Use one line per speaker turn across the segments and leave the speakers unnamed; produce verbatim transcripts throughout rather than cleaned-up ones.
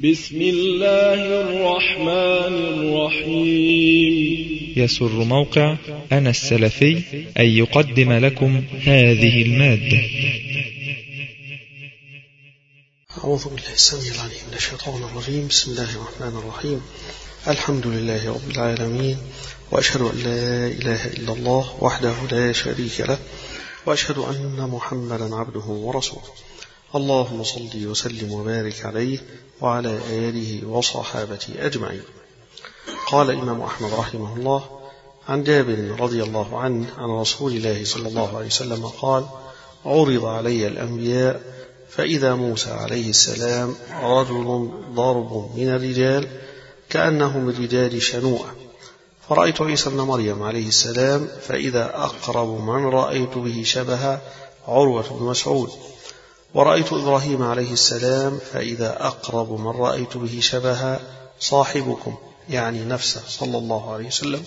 بسم الله الرحمن الرحيم.
يسر موقع أنا السلفي أن يقدم لكم هذه المادة.
أعوذ بالله السميع العليم من الشيطان الرجيم. بسم الله الرحمن الرحيم. الحمد لله رب العالمين، وأشهد أن لا إله إلا الله وحده لا شريك له، وأشهد أن محمدا عبده ورسوله. اللهم صل وسلم وبارك عليه وعلى آله وصحابته أجمعين. قال الإمام أحمد رحمه الله عن جابر رضي الله عنه عن رسول الله صلى الله عليه وسلم قال: عرض علي الأنبياء فإذا موسى عليه السلام رجل ضرب من الرجال كأنه من رجال شنوءة، فرأيت عيسى بن مريم عليه السلام فإذا أقرب من رأيت به شبه عروة بن مسعود، ورأيت إبراهيم عليه السلام فإذا أقرب من رأيت به شبه صاحبكم يعني نفسه صلى الله عليه وسلم،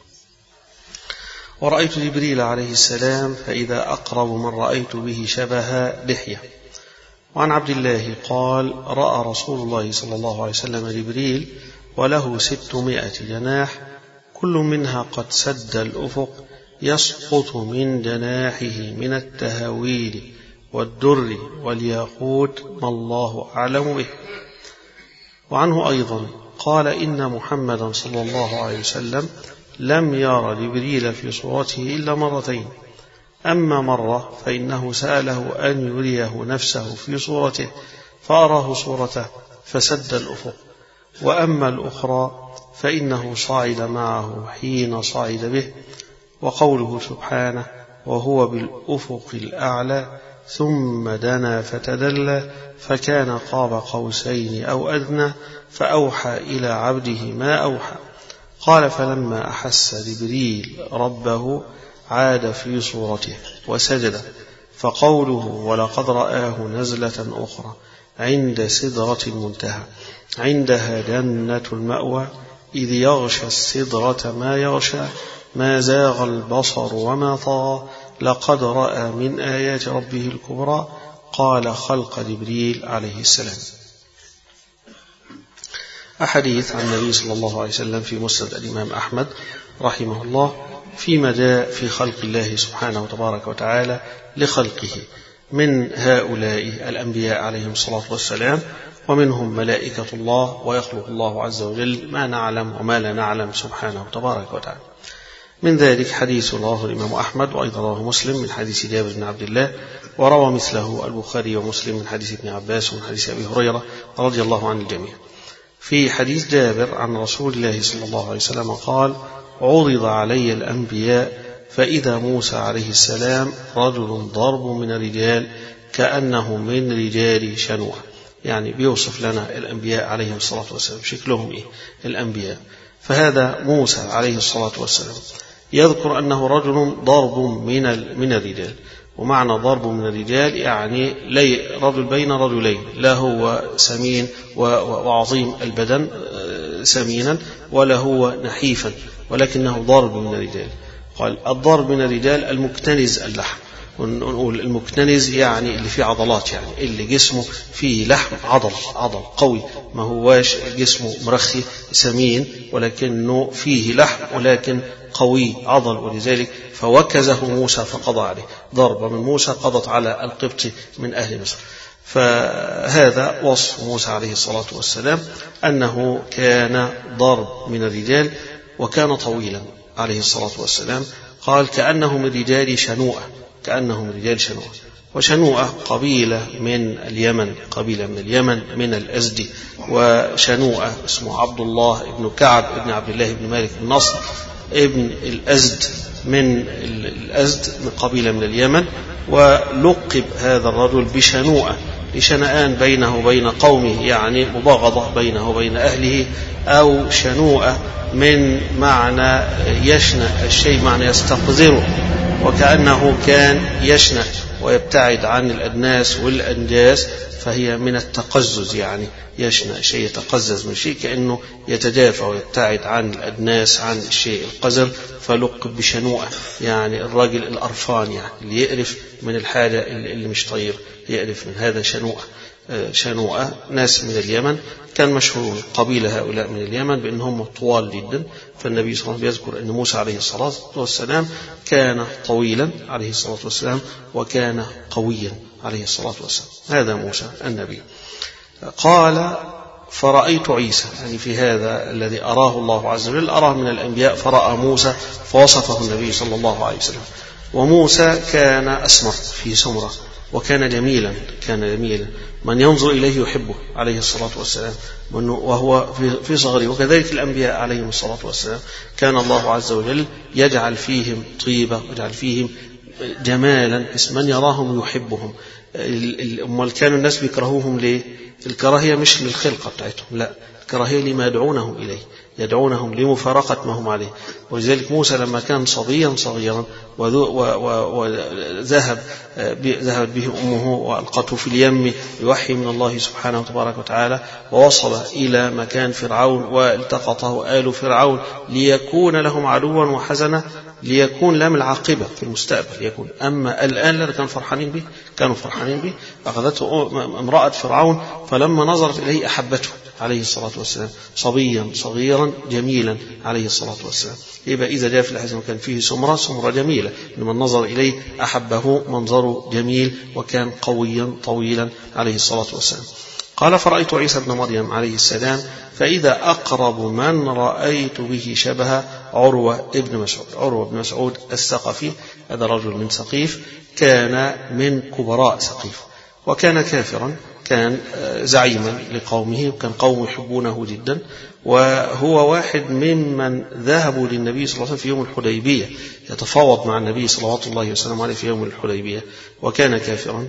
ورأيت جبريل عليه السلام فإذا أقرب من رأيت به شبه لحية. وعن عبد الله قال: رأى رسول الله صلى الله عليه وسلم جبريل وله ستمائة جناح كل منها قد سد الأفق يسقط من جناحه من التهاويل والدر والياقوت ما الله أعلم به. وعنه أيضا قال: إن محمدا صلى الله عليه وسلم لم ير جبريل في صورته إلا مرتين، أما مرة فإنه سأله أن يريه نفسه في صورته فأراه صورته فسد الأفق، وأما الأخرى فإنه صعد معه حين صعد به. وقوله سبحانه: وهو بالأفق الأعلى ثم دنا فتدلى فكان قاب قوسين أو أدنى فأوحى إلى عبده ما أوحى. قال: فلما أحس جبريل ربه عاد في صورته وسجد. فقوله: ولقد رآه نزلة أخرى عند سدرة المنتهى عندها جنة المأوى إذ يغشى السدرة ما يغشى ما زاغ البصر وما طغى لقد رأى من آيات ربه الكبرى. قال: خلق جبريل عليه السلام. أحاديث عن النبي صلى الله عليه وسلم في مسند الإمام أحمد رحمه الله فيما جاء في خلق الله سبحانه وتبارك وتعالى لخلقه من هؤلاء الأنبياء عليهم الصلاة والسلام، ومنهم ملائكة الله، ويخلق الله عز وجل ما نعلم وما لا نعلم سبحانه وتبارك وتعالى. من ذلك حديث رواه الإمام أحمد وأيضا رواه مسلم من حديث جابر بن عبد الله، وروى مثله البخاري ومسلم من حديث ابن عباس ومن حديث أبي هريرة رضي الله عن الجميع. في حديث جابر عن رسول الله صلى الله عليه وسلم قال: عرض علي الأنبياء فإذا موسى عليه السلام رجل ضرب من الرجال كأنه من رجال شنوءة، يعني بيوصف لنا الأنبياء عليهم الصلاة والسلام شكلهم إيه الأنبياء. فهذا موسى عليه الصلاة والسلام يذكر أنه رجل ضرب من من الرجال، ومعنى ضرب من الرجال يعني لي رجل بين رجلين، لا هو سمين وعظيم البدن سمينا ولا هو نحيفا، ولكنه ضرب من الرجال. قال: الضرب من الرجال المكتنز اللحم، ونقول المكتنز يعني اللي فيه عضلات، يعني اللي جسمه فيه لحم عضل عضل قوي، ما هواش جسمه مرخي سمين ولكنه فيه لحم ولكن قوي عضل. ولذلك فوكزه موسى فقضى عليه، ضربة من موسى قضت على القبط من أهل مصر. فهذا وصف موسى عليه الصلاة والسلام أنه كان ضرب من الرجال، وكان طويلا عليه الصلاة والسلام. قال: كأنه من رجال شنوءة، كأنه من رجال شنوءة. وشنوءة قبيلة من اليمن، قبيلة من اليمن من الأزدي، وشنوءة اسمه عبد الله ابن كعب ابن عبد الله ابن مالك بن نصر ابن الأزد من الأزد من قبيلة من اليمن. ولقب هذا الرجل بشنوءة لشنآن بينه وبين قومه، يعني مباغضة بينه وبين أهله، أو شنوءة من معنى يشنأ الشيء، معنى يستقذره، وكأنه كان يشنأ ويبتعد عن الأدناس والأنجاس، فهي من التقزز، يعني يشنأ شيء يتقزز من شيء كأنه يتجافى ويبتعد عن الأدناس عن الشيء القذر، فلقب بشنوءة يعني الراجل الأرفان، يعني اللي يقرف من الحاجة اللي مش طير يقرف من هذا شنوءة. شنوءة، ناس من اليمن كان مشهور قبيلة هؤلاء من اليمن بأنهم طوال جدا. فالنبي صلى الله عليه وسلم يذكر أن موسى عليه الصلاة والسلام كان طويلا عليه الصلاة والسلام وكان قويا عليه الصلاة والسلام. هذا موسى النبي. قال فرأيت عيسى، يعني في هذا الذي أراه الله عز وجل أراه من الأنبياء، فرأى موسى فوصفه النبي صلى الله عليه وسلم. وموسى كان أسمر في سمرة وكان جميلا، كان جميلا من ينظر إليه يحبه عليه الصلاة والسلام وهو في صغره. وكذلك الأنبياء عليهم الصلاة والسلام كان الله عز وجل يجعل فيهم طيبة ويجعل فيهم جمالا من يراهم يحبهم. أمال كانوا الناس بيكرهوهم ليه؟ الكراهية مش للخلقة بتاعتهم، لا، الكراهية لما يدعونهم إليه، يدعونهم لمفارقة ما هم عليه. ولذلك موسى لما كان صبيا صغيرا وذهب ذهبت به أمه وألقته في اليم بوحي من الله سبحانه وتبارك وتعالى، ووصل إلى مكان فرعون والتقطه آل فرعون ليكون لهم عدوا وحزنا، ليكون لهم العاقبة في المستقبل يكون. أما الآن لا، كانوا فرحانين به، كانوا فرحانين به. أخذته امرأة فرعون فلما نظرت إليه أحبته عليه الصلاة والسلام، صبيا صغيرا جميلا عليه الصلاة والسلام. يبقى إذا جاء في الحديث كان فيه سمرة سمرة جميلة، لمن نظر إليه أحبه، منظره جميل وكان قويا طويلا عليه الصلاة والسلام. قال فرأيت عيسى بن مريم عليه السلام فإذا أقرب من رأيت به شبه عروة ابن مسعود. عروة بن مسعود الثقفي، هذا رجل من ثقيف، كان من كبراء ثقيف وكان كافرا، كان زعيما لقومه وكان قوم يحبونه جدا، وهو واحد ممن ذهبوا للنبي صلى الله عليه وسلم في يوم الحديبية يتفاوض مع النبي صلوات الله وسلامه عليه في يوم الحديبية، وكان كافرا.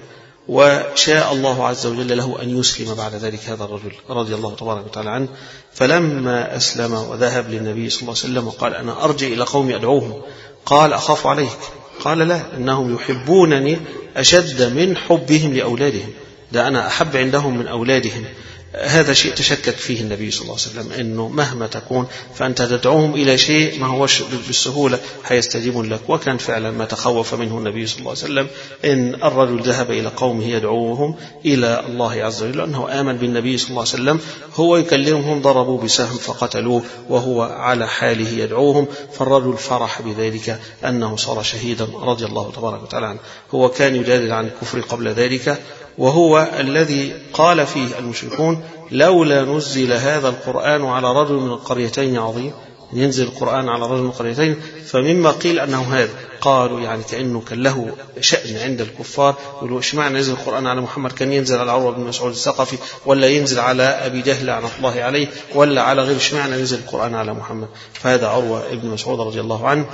وشاء الله عز وجل له أن يسلم بعد ذلك هذا الرجل رضي الله تبارك وتعالى عنه. فلما أسلم وذهب للنبي صلى الله عليه وسلم وقال أنا أرجع إلى قومي أدعوهم، قال أخاف عليك. قال لا، إنهم يحبونني أشد من حبهم لأولادهم، ده أنا أحب عندهم من أولادهم. هذا شيء تشكك فيه النبي صلى الله عليه وسلم، أنه مهما تكون فأنت تدعوهم إلى شيء ما هوش بالسهولة هيستجيبون لك. وكان فعلا ما تخوف منه النبي صلى الله عليه وسلم، إن الرجل ذهب إلى قومه يدعوهم إلى الله عز وجل، أنه آمن بالنبي صلى الله عليه وسلم، هو يكلمهم ضربوا بسهم فقتلوه وهو على حاله يدعوهم. فالرجل فرح بذلك أنه صار شهيدا رضي الله تبارك وتعالى عنه. هو كان يجادل عن الكفر قبل ذلك، وهو الذي قال فيه المشركون لولا نزل هذا القرآن على رجل من القريتين عظيم، ينزل القرآن على رجل من القريتين. فمما قيل أنه هذا، قالوا يعني كأنه كان له شأن عند الكفار، يقولوا إيش معنى نزل القرآن على محمد؟ كان ينزل على عروة بن مسعود الثقفي، ولا ينزل على أبي جهل لعنة الله عليه، ولا على غير، إيش معنى نزل القرآن على محمد؟ فهذا عروة بن مسعود رضي الله عنه.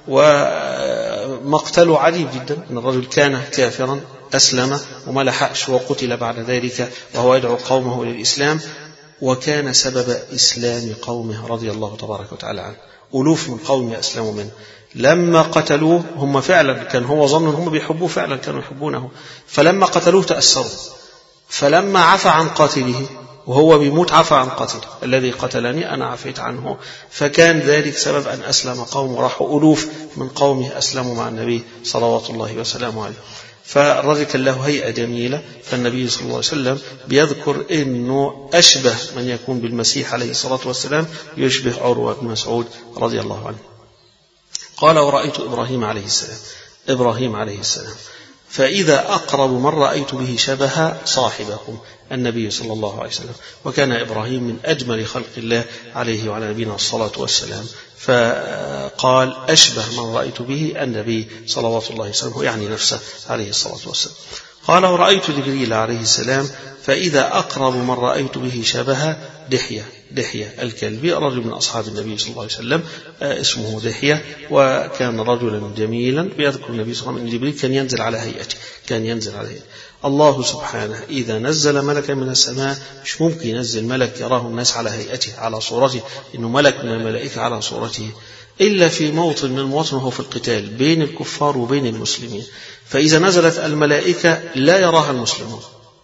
ومقتله عجيب جدا، أن الرجل كان كافرا أسلم وما لحقش وقتل بعد ذلك وهو يدعو قومه للإسلام، وكان سبب إسلام قومه رضي الله تبارك وتعالى عنه. ألوف من قومه أسلموا منه. لما قتلوه هم فعلا كان هو ظن هم بيحبوه، فعلا كانوا يحبونه، فلما قتلوه تأثروا. فلما عفى عن قاتله وهو بيموت عفى عن قاتله، الذي قتلني أنا عفيت عنه. فكان ذلك سبب أن أسلم قوم، وراحوا ألوف من قومه أسلموا مع النبي صلوات الله وسلامه عليه. فالرجل كان له هيئة جميلة، فالنبي صلى الله عليه وسلم بيذكر أنه أشبه من يكون بالمسيح عليه الصلاة والسلام، يشبه عروة بن مسعود رضي الله عنه. قال ورأيت إبراهيم عليه السلام، إبراهيم عليه السلام فإذا أقرب من رأيت به شبه صاحبهم النبي صلى الله عليه وسلم. وكان إبراهيم من أجمل خلق الله عليه وعلى نبينا الصلاة والسلام، فقال أشبه من رأيت به النبي صلوات الله وسلامه، يعني نفسه عليه الصلاة والسلام. قال ورأيت جبريل عليه السلام فإذا أقرب من رأيت به شبه دحية، دحية الكلبي، رجل من أصحاب النبي صلى الله عليه وسلم اسمه دحية، وكان رجلا جميلا. بيذكر النبي صلى الله عليه وسلم أن جبريل كان ينزل على هيئته، كان ينزل على هيئته. الله سبحانه إذا نزل ملكا من السماء مش ممكن ينزل ملك يراه الناس على هيئته على صورته، إنه ملك من الملائكة على صورته، إلا في موطن من المواطن وهو في القتال بين الكفار وبين المسلمين. فإذا نزلت الملائكة لا يراها المسلمون،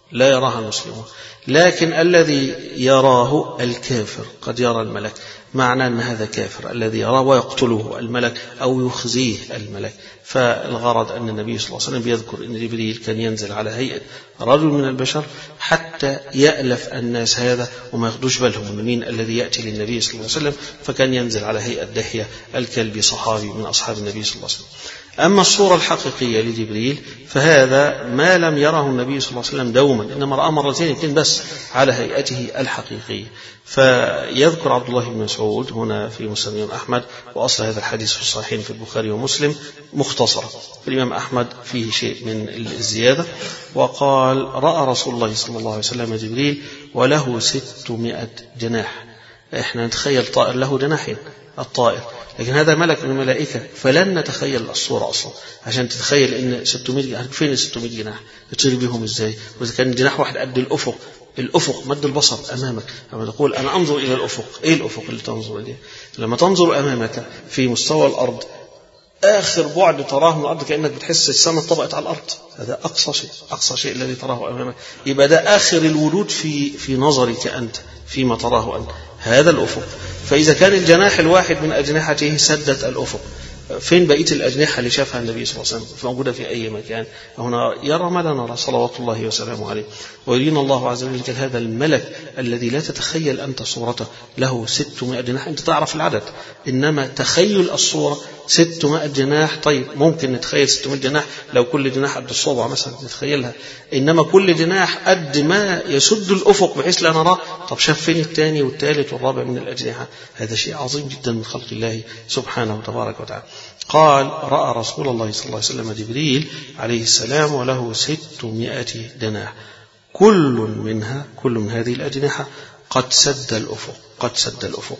لا يراها المسلمون، لكن الذي يراه الكافر قد يرى الملك، معنى أن هذا كافر الذي يراه ويقتله الملك أو يخزيه الملك. فالغرض أن النبي صلى الله عليه وسلم بيذكر أن جبريل كان ينزل على هيئة رجل من البشر حتى يألف الناس هذا وما ياخدوش بالهم من مين الذي يأتي للنبي صلى الله عليه وسلم، فكان ينزل على هيئة دحية الكلبي صحابي من أصحاب النبي صلى الله عليه وسلم. أما الصورة الحقيقية لجبريل فهذا ما لم يره النبي صلى الله عليه وسلم دوما، إنما رأى مرتين يمكن بس على هيئته الحقيقية. فيذكر عبد الله بن مسعود هنا في مسند الإمام أحمد، وأصل هذا الحديث في الصحيحين في البخاري ومسلم مختصرا، في الإمام أحمد فيه شيء من الزيادة، وقال رأى رسول الله صلى الله عليه وسلم جبريل وله ستمائة جناح. إحنا نتخيل طائر له جناحين الطائر، لكن هذا ملك من الملائكة، فلن نتخيل الصورة أصلا عشان تتخيل إن ستمائة جناح، فين ستمائة جناح يطير بهم إزاي؟ وإذا كان جناح واحد قد الأفق، الأفق مد البصر أمامك، لما تقول أنا أنظر إلى الأفق، إيه الأفق اللي تنظر إليه؟ لما تنظر أمامك في مستوى الأرض آخر بعد تراه من الأرض كأنك بتحس السماء طبقت على الأرض، هذا أقصى شيء، أقصى شيء الذي تراه أمامك، يبقى ده آخر الوجود في في نظرك أنت فيما تراه أنت، هذا الأفق. فإذا كان الجناح الواحد من أجنحته سدت الأفق، فين بقية الأجنحة اللي شافها النبي صلى الله عليه وسلم موجودة في أي مكان؟ هنا يرى ما لا نرى صلوات الله وسلامه عليه. ويرينا الله عز وجل هذا الملك الذي لا تتخيل أنت صورته، له ستمائة جناح، أنت تعرف العدد، إنما تخيل الصورة ستمائة جناح. طيب ممكن نتخيل ستمائة جناح لو كل جناح قد الصبع مثلا نتخيلها، إنما كل جناح قد ما يسد الأفق بحيث لا نراه. طب شاف فين الثاني والثالث والرابع من الأجنحة؟ هذا شيء عظيم جدا من خلق الله سبحانه تبارك وتعالى. قال رأى رسول الله صلى الله عليه وسلم جبريل عليه السلام وله ستمائة جناح، كل منها كل من هذه الأجنحة قد سد الأفق، قد سد الأفق،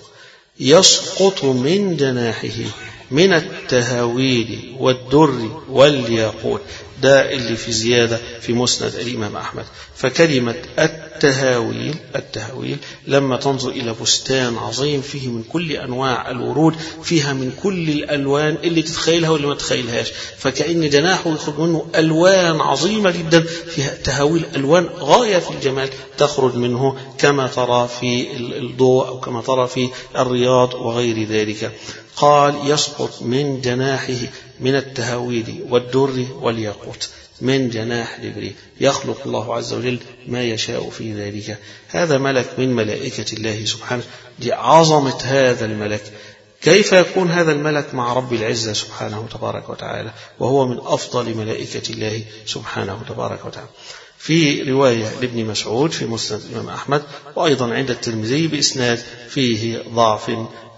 يسقط من جناحه من التهاويل والدر والياقوت. ده اللي في زيادة في مسند الإمام أحمد. فكلمة التهاويل التهاويل لما تنظر إلى بستان عظيم فيه من كل أنواع الورود، فيها من كل الألوان اللي تتخيلها واللي ما تتخيلهاش، فكأن جناحه يخرج منه ألوان عظيمة جدا، فيها تهاويل ألوان غاية في الجمال تخرج منه كما ترى في الضوء أو كما ترى في الرياض وغير ذلك. قال يسقط من جناحه من التهاويل والدر والياقوت، من جناح جبريل، يخلق الله عز وجل ما يشاء في ذلك. هذا ملك من ملائكة الله سبحانه، دي عظمة هذا الملك. كيف يكون هذا الملك مع رب العزة سبحانه تبارك وتعالى وهو من أفضل ملائكة الله سبحانه تبارك وتعالى؟ في رواية لابن مسعود في مسند الإمام أحمد، وأيضا عند الترمذي بإسناد فيه ضعف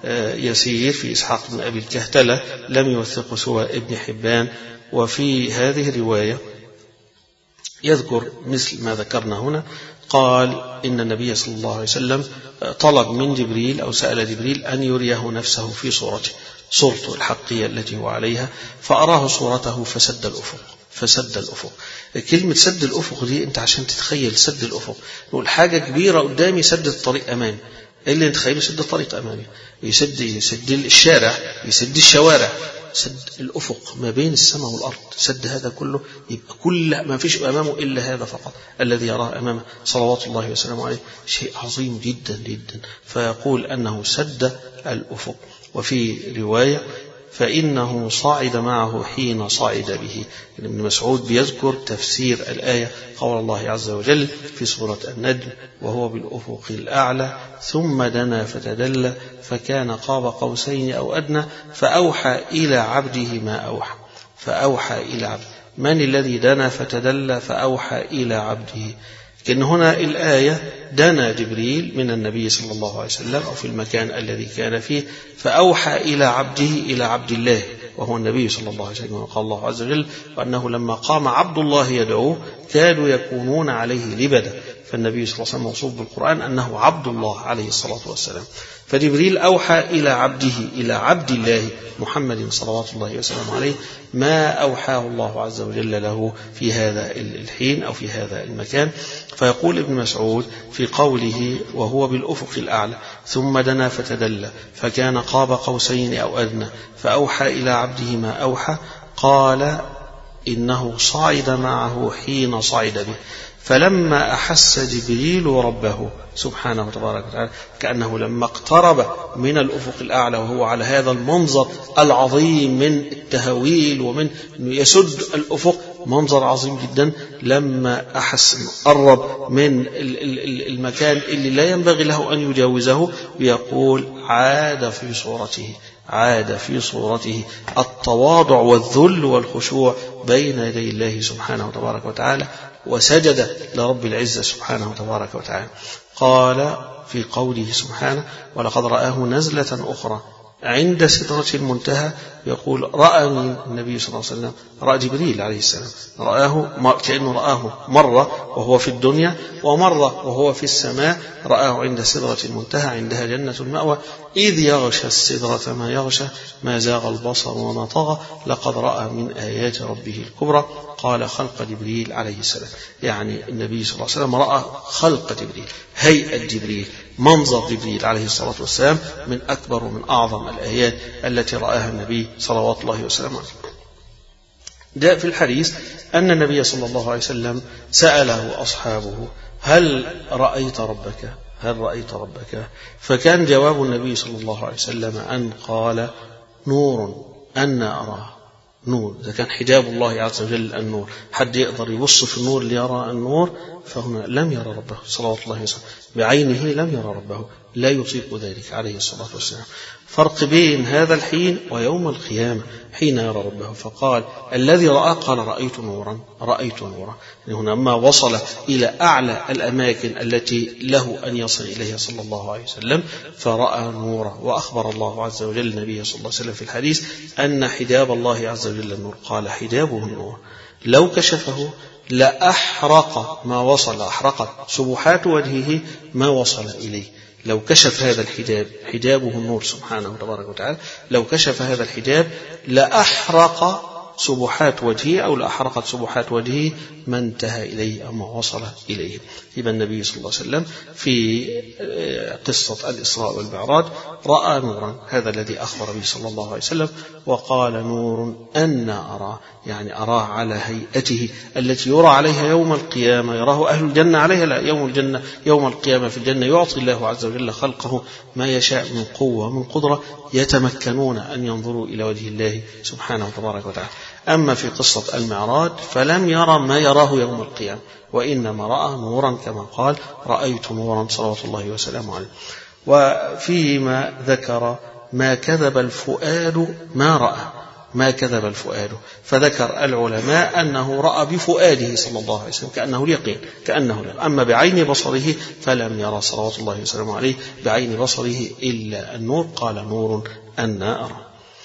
يسير في إسحاق بن أبي الكهتلة، لم يوثق سوى ابن حبان. وفي هذه الرواية يذكر مثل ما ذكرنا هنا، قال إن النبي صلى الله عليه وسلم طلب من جبريل أو سأل جبريل أن يريه نفسه في صورته، صورته الحقيقية التي هو عليها، فأراه صورته فسد الأفق، فسد الأفق. كلمة سد الأفق دي أنت عشان تتخيل سد الأفق، نقول حاجة كبيرة قدامي سد الطريق أمامي، اللي نتخيله سد الطريق أمامي، يسد يسد الشارع، يسد الشوارع، سد الأفق ما بين السماء والأرض، سد هذا كله، يبقى كل ما فيش أمامه إلا هذا فقط الذي يراه أمامه صلوات الله وسلامه عليه. شيء عظيم جدا جدا. فيقول أنه سد الأفق. وفي رواية فإنه صعد معه حين صعد به. ابن مسعود بيذكر تفسير الآية، قول الله عز وجل في سورة النجم وهو بالأفق الأعلى ثم دنا فتدلى فكان قاب قوسين أو أدنى فأوحى إلى عبده ما أوحى. فأوحى إلى عبده، من الذي دنا فتدلى فأوحى إلى عبده؟ كأن هنا الآية دنا جبريل من النبي صلى الله عليه وسلم أو في المكان الذي كان فيه، فأوحى إلى عبده إلى عبد الله وهو النبي صلى الله عليه وسلم. قال الله عز وجل وأنه لما قام عبد الله يدعوه كادوا يكونون عليه لبدا. فالنبي صلى الله عليه وسلم موصوف بالقرآن أنه عبد الله عليه الصلاة والسلام. فجبريل أوحى إلى عبده إلى عبد الله محمد صلوات الله وسلامه عليه ما أوحاه الله عز وجل له في هذا الحين أو في هذا المكان. فيقول ابن مسعود في قوله وهو بالأفق الأعلى ثم دنا فتدلى فكان قاب قوسين أو أدنى فأوحى إلى عبده ما أوحى، قال إنه صعد معه حين صعد به. فلما أحس جبريل ربه سبحانه وتبارك وتعالى كأنه لما اقترب من الأفق الأعلى وهو على هذا المنظر العظيم من التهويل ومن يسد الأفق، منظر عظيم جدا، لما أحس قرب من المكان اللي لا ينبغي له أن يجاوزه، ويقول عاد في صورته، عاد في صورته التواضع والذل والخشوع بين يدي الله سبحانه وتبارك وتعالى، وسجد لرب العزة سبحانه وتبارك وتعالى. قال في قوله سبحانه ولقد رآه نزلة أخرى عند سدرة المنتهى، يقول رأى النبي صلى الله عليه وسلم، رأى جبريل عليه السلام، رآه كأنه رآه مرة وهو في الدنيا، ومرة وهو في السماء، رآه عند سدرة المنتهى عندها جنة المأوى، إذ يغشى السدرة ما يغشى ما زاغ البصر وما طغى لقد رأى من آيات ربه الكبرى. قال خلق جبريل عليه السلام، يعني النبي صلى الله عليه وسلم رأى خلق جبريل، هيئة جبريل، منظر جبريل عليه الصلاة والسلام، من أكبر ومن أعظم الآيات التي رآها النبي صلوات الله وسلامه عليه. جاء في الحديث أن النبي صلى الله عليه وسلم سأله أصحابه هل رأيت ربك؟ هل رأيت ربك؟ فكان جواب النبي صلى الله عليه وسلم أن قال نور أن أراه، نور. إذا كان حجاب الله عز وجل النور، حد يقدر يبص في النور ليرى النور، فهنا لم يرى ربه صلوات الله وسلم بعينه، لم يرى ربه، لا يطيق ذلك عليه الصلاة والسلام. فرق بين هذا الحين ويوم القيامة حين يرى ربه. فقال الذي رأى قال رأيت نورا، رأيت نورا. هنا ما وصل إلى أعلى الأماكن التي له أن يصل إليها صلى الله عليه وسلم، فرأى نورا. وأخبر الله عز وجل النبي صلى الله عليه وسلم في الحديث أن حجاب الله عز وجل النور، قال حجابه النور لو كشفه لأحرق ما وصل، أحرقت سبحات وجهه ما وصل إليه. لو كشف هذا الحجاب، حجابه النور سبحانه وتبارك وتعالى، لو كشف هذا الحجاب لأحرق سبحات وجهه أو لأحرقت سبحات وجهه ما انتهى إليه أو ما وصل إليه. يبقى النبي صلى الله عليه وسلم في قصة الإسراء والمعراج رأى نورا، هذا الذي أخبر به صلى الله عليه وسلم، وقال نور أن أراه، يعني أراه على هيئته التي يرى عليها يوم القيامة، يراه أهل الجنة عليها، لا، يوم الجنة يوم القيامة في الجنة يعطي الله عز وجل خلقه ما يشاء من قوة ومن قدرة، يتمكنون أن ينظروا إلى وجه الله سبحانه وتبارك وتعالى. أما في قصة المعراج فلم يرى ما يراه يوم القيامة، وإنما رأى نورا كما قال رأيت نورا صلوات الله وسلامه عليه. وفيما ذكر ما كذب الفؤاد ما رأى، ما كذب الفؤاد، فذكر العلماء أنه رأى بفؤاده صلى الله عليه وسلم كأنه اليقين، كأنه اليقين. أما بعين بصره فلم يرى صلوات الله وسلامه عليه بعين بصره إلا النور، قال نور أن أرى.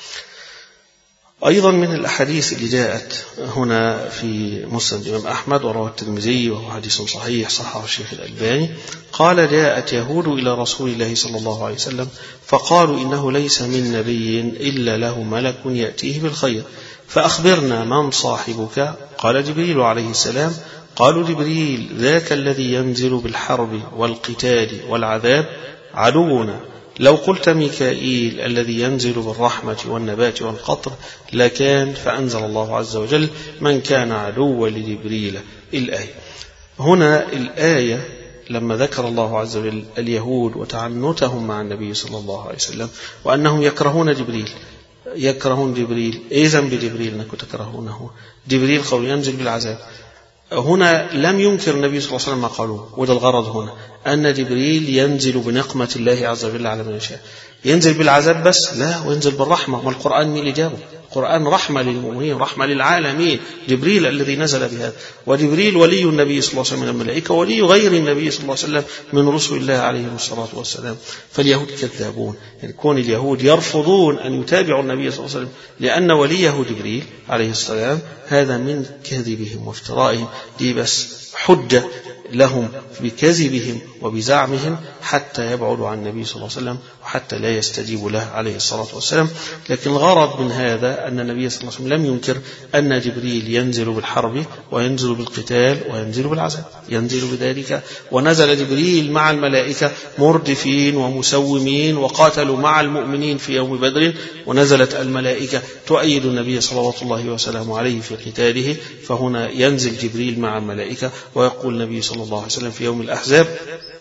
أيضا من الأحاديث اللي جاءت هنا في مسند الإمام أحمد ورواه الترمذي وهو حديث صحيح صححه الشيخ الألباني، قال جاءت يهود إلى رسول الله صلى الله عليه وسلم فقالوا إنه ليس من نبي إلا له ملك يأتيه بالخير، فأخبرنا من صاحبك؟ قال جبريل عليه السلام. قالوا جبريل ذاك الذي ينزل بالحرب والقتال والعذاب عدونا. لو قلت ميكائيل الذي ينزل بالرحمة والنبات والقطر لكان، فأنزل الله عز وجل من كان عدوا لجبريل الآية. هنا الآية لما ذكر الله عز وجل اليهود وتعنتهم مع النبي صلى الله عليه وسلم وأنهم يكرهون جبريل، يكرهون جبريل، إذا بجبريل أنكم تكرهونه، جبريل قول ينزل بالعذاب. هنا لم ينكر النبي صلى الله عليه وسلم ما قالوه، وده الغرض هنا أن جبريل ينزل بنقمة الله عز وجل على من يشاء. ينزل بالعذاب بس؟ لا، وينزل بالرحمة. ما القرآن مين اللي جابه؟ القرآن رحمة للمؤمنين، رحمة للعالمين، جبريل الذي نزل بهذا. وجبريل ولي النبي صلى الله عليه وسلم من الملائكة، ولي غير النبي صلى الله عليه وسلم من رسل الله عليه الصلاة والسلام. فاليهود كذابون، يعني كون اليهود يرفضون أن يتابعوا النبي صلى الله عليه وسلم لأن وليه جبريل عليه السلام، هذا من كذبهم وافترائهم. دي بس حجة لهم بكذبهم وبزعمهم حتى يبعدوا عن النبي صلى الله عليه وسلم وحتى لا يستجيبوا له عليه الصلاة والسلام. لكن الغرض من هذا أن النبي صلى الله عليه وسلم لم ينكر أن جبريل ينزل بالحرب وينزل بالقتال وينزل بالعذاب، ينزل بذلك. ونزل جبريل مع الملائكة مردفين ومسومين وقاتلوا مع المؤمنين في يوم بدر، ونزلت الملائكة تؤيد النبي صلوات الله وسلامه عليه في قتاله. فهنا ينزل جبريل مع الملائكة ويقول النبي صلى الله عليه وسلم في يوم الأحزاب: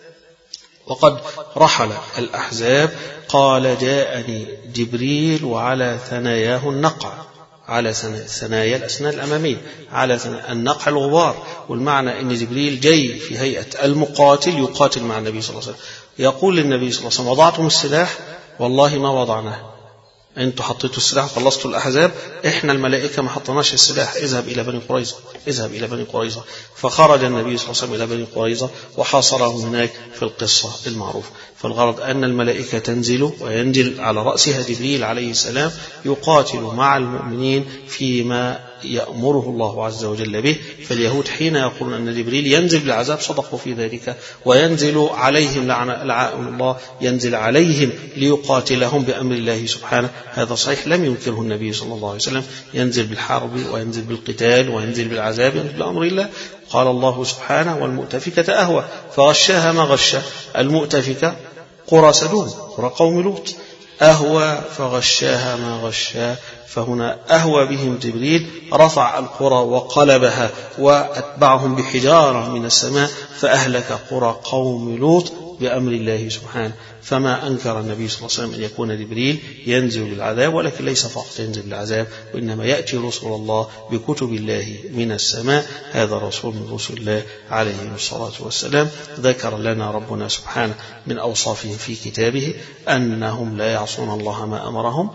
وقد رحل الأحزاب قال جاءني جبريل وعلى ثناياه النقع، على ثنايا الأسنان الأمامية، على النقع الغبار. والمعنى أن جبريل جاي في هيئة المقاتل يقاتل مع النبي صلى الله عليه وسلم. يقول للنبي صلى الله عليه وسلم: وضعتم السلاح؟ والله ما وضعناه. أنتوا حطيتوا السلاح وخلصتوا الأحزاب، إحنا الملائكة ما حطناش السلاح. اذهب إلى بني قريظة، اذهب إلى بني قريظة. فخرج النبي صلى الله عليه وسلم إلى بني قريظة وحاصرهم هناك في القصة المعروفة. فالغرض أن الملائكة تنزل وينزل على رأسها جبريل عليه السلام يقاتل مع المؤمنين فيما يأمره الله عز وجل به. فاليهود حين يقولون أن جبريل ينزل بالعذاب صدقوا في ذلك، وينزل عليهم لعن الله، ينزل عليهم ليقاتلهم بأمر الله سبحانه. هذا صحيح لم ينكره النبي صلى الله عليه وسلم، ينزل بالحرب وينزل بالقتال وينزل بالعذاب، ينزل بأمر الله. قال الله سبحانه: والمؤتفكة أهوى فغشاها ما غشا. المؤتفكة قرى سدوم، قرى قوم لوط. أهوى فغشاها ما غشا، فهنا أهوى بهم جبريل، رفع القرى وقلبها وأتبعهم بحجارة من السماء فأهلك قرى قوم لوط بأمر الله سبحانه. فما أنكر النبي صلى الله عليه وسلم أن يكون جبريل ينزل بالعذاب، ولكن ليس فقط ينزل بالعذاب، وإنما يأتي رسول الله بكتب الله من السماء. هذا رسول من رسل الله عليه الصلاة والسلام. ذكر لنا ربنا سبحانه من أوصافهم في كتابه أنهم لا يعصون الله ما أمرهم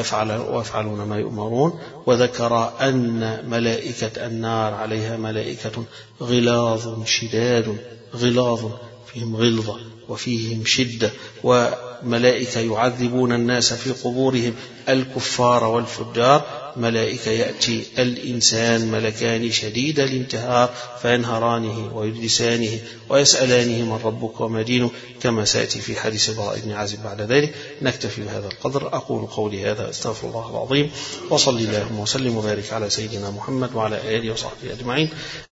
ويفعلون ما يؤمرون. وذكر أن ملائكة النار عليها ملائكة غلاظ شداد، غلاظ فيهم غلظة وفيهم شدة، وملائكة يعذبون الناس في قبورهم الكفار والفجار. ملائكة يأتي الإنسان ملكان شديد الانتهار فينهرانه ويجلسانه ويسألانه من ربك وما دينه، كما سيأتي في حديث براء بن عازب بعد ذلك. نكتفي بهذا القدر. أقول قولي هذا، أستغفر الله العظيم، وصلي اللهم وسلم وبارك على سيدنا محمد وعلى آله وصحبه أجمعين.